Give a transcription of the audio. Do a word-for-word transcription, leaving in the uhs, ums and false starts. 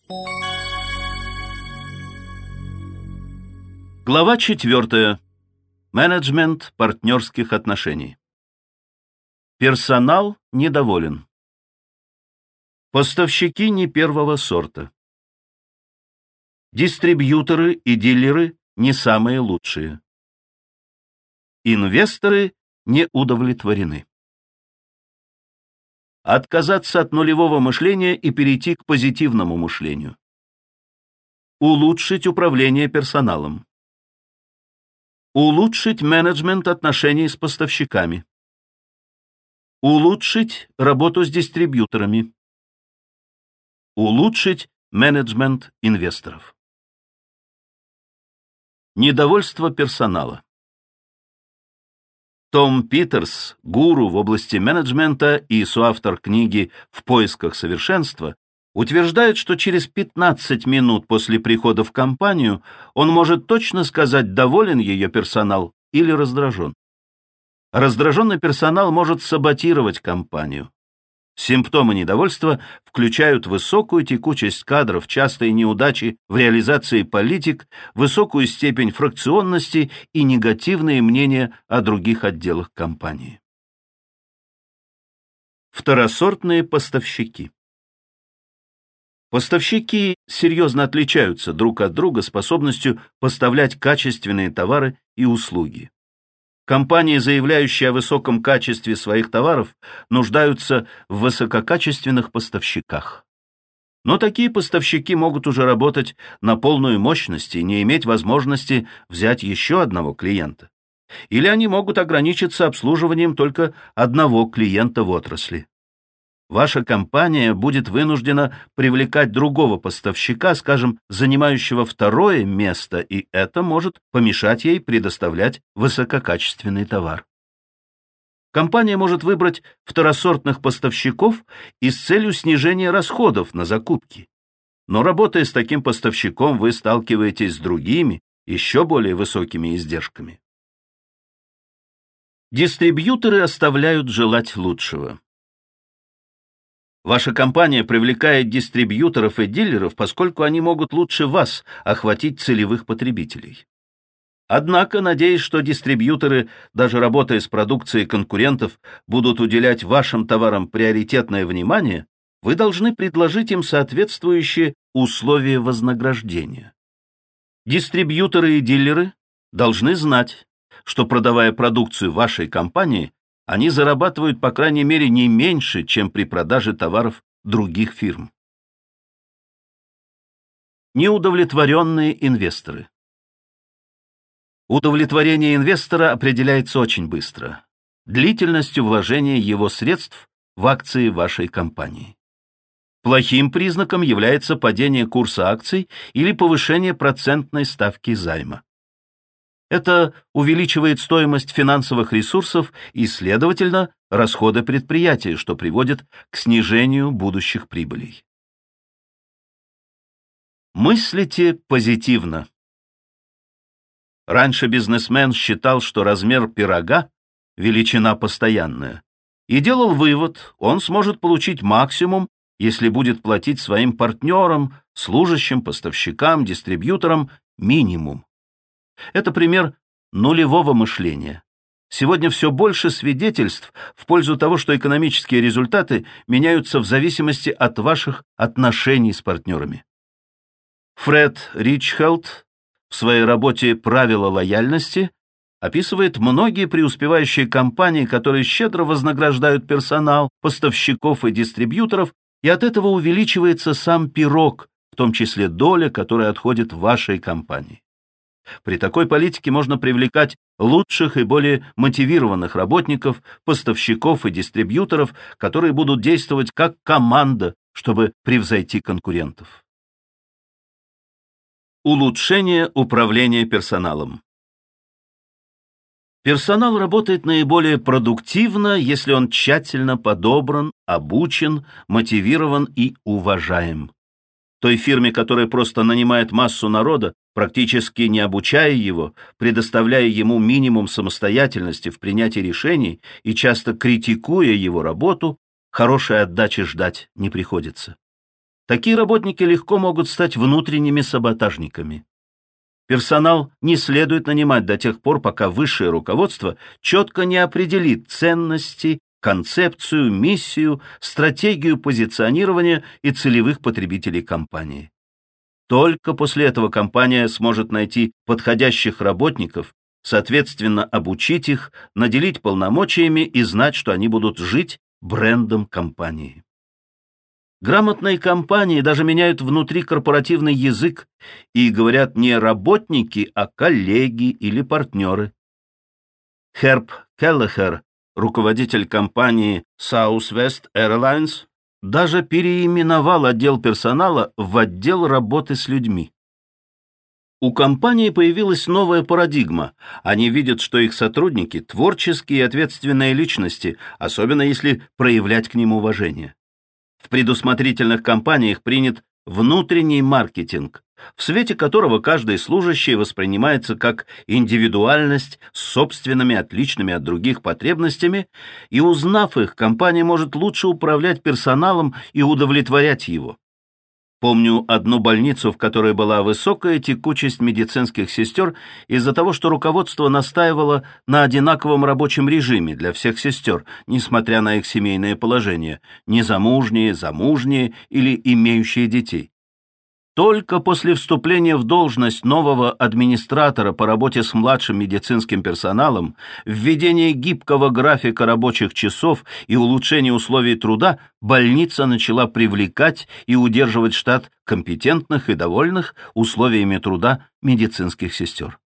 Глава четвертая. Менеджмент партнерских отношений. Персонал недоволен. Поставщики не первого сорта. Дистрибьюторы и дилеры не самые лучшие. Инвесторы не удовлетворены. Отказаться от нулевого мышления и перейти к позитивному мышлению. Улучшить управление персоналом. Улучшить менеджмент отношений с поставщиками. Улучшить работу с дистрибьюторами. Улучшить менеджмент инвесторов. Недовольство персонала. Том Питерс, гуру в области менеджмента и соавтор книги «В поисках совершенства», утверждает, что через пятнадцать минут после прихода в компанию он может точно сказать, доволен ее персонал или раздражен. Раздраженный персонал может саботировать компанию. Симптомы недовольства включают высокую текучесть кадров, частые неудачи в реализации политик, высокую степень фракционности и негативные мнения о других отделах компании. Второсортные поставщики. Поставщики серьезно отличаются друг от друга способностью поставлять качественные товары и услуги. Компании, заявляющие о высоком качестве своих товаров, нуждаются в высококачественных поставщиках. Но такие поставщики могут уже работать на полную мощность и не иметь возможности взять еще одного клиента. Или они могут ограничиться обслуживанием только одного клиента в отрасли. Ваша компания будет вынуждена привлекать другого поставщика, скажем, занимающего второе место, и это может помешать ей предоставлять высококачественный товар. Компания может выбрать второсортных поставщиков и с целью снижения расходов на закупки. Но работая с таким поставщиком, вы сталкиваетесь с другими, еще более высокими издержками. Дистрибьюторы оставляют желать лучшего. Ваша компания привлекает дистрибьюторов и дилеров, поскольку они могут лучше вас охватить целевых потребителей. Однако, надеясь, что дистрибьюторы, даже работая с продукцией конкурентов, будут уделять вашим товарам приоритетное внимание, вы должны предложить им соответствующие условия вознаграждения. Дистрибьюторы и дилеры должны знать, что, продавая продукцию вашей компании, они зарабатывают, по крайней мере, не меньше, чем при продаже товаров других фирм. Неудовлетворенные инвесторы. Удовлетворение инвестора определяется очень быстро, длительностью вложения его средств в акции вашей компании. Плохим признаком является падение курса акций или повышение процентной ставки займа. Это увеличивает стоимость финансовых ресурсов и, следовательно, расходы предприятия, что приводит к снижению будущих прибылей. Мыслите позитивно. Раньше бизнесмен считал, что размер пирога – величина постоянная, и делал вывод, он сможет получить максимум, если будет платить своим партнерам, служащим, поставщикам, дистрибьюторам минимум. Это пример нулевого мышления. Сегодня все больше свидетельств в пользу того, что экономические результаты меняются в зависимости от ваших отношений с партнерами. Фред Ричхелд в своей работе «Правила лояльности» описывает многие преуспевающие компании, которые щедро вознаграждают персонал, поставщиков и дистрибьюторов, и от этого увеличивается сам пирог, в том числе доля, которая отходит вашей компании. При такой политике можно привлекать лучших и более мотивированных работников, поставщиков и дистрибьюторов, которые будут действовать как команда, чтобы превзойти конкурентов. Улучшение управления персоналом. Персонал работает наиболее продуктивно, если он тщательно подобран, обучен, мотивирован и уважаем. Той фирме, которая просто нанимает массу народа, практически не обучая его, предоставляя ему минимум самостоятельности в принятии решений и часто критикуя его работу, хорошей отдачи ждать не приходится. Такие работники легко могут стать внутренними саботажниками. Персонал не следует нанимать до тех пор, пока высшее руководство четко не определит ценности, концепцию, миссию, стратегию позиционирования и целевых потребителей компании. Только после этого компания сможет найти подходящих работников, соответственно, обучить их, наделить полномочиями и знать, что они будут жить брендом компании. Грамотные компании даже меняют внутрикорпоративный язык и говорят не работники, а коллеги или партнеры. Херб Келлехер, руководитель компании Southwest Airlines, даже переименовал отдел персонала в отдел работы с людьми. У компании появилась новая парадигма. Они видят, что их сотрудники – творческие и ответственные личности, особенно если проявлять к ним уважение. В предусмотрительных компаниях принят внутренний маркетинг, в свете которого каждый служащий воспринимается как индивидуальность с собственными отличными от других потребностями, и, узнав их, компания может лучше управлять персоналом и удовлетворять его. Помню одну больницу, в которой была высокая текучесть медицинских сестер из-за того, что руководство настаивало на одинаковом рабочем режиме для всех сестер, несмотря на их семейное положение, незамужние, замужние или имеющие детей. Только после вступления в должность нового администратора по работе с младшим медицинским персоналом, введения гибкого графика рабочих часов и улучшения условий труда больница начала привлекать и удерживать штат компетентных и довольных условиями труда медицинских сестер.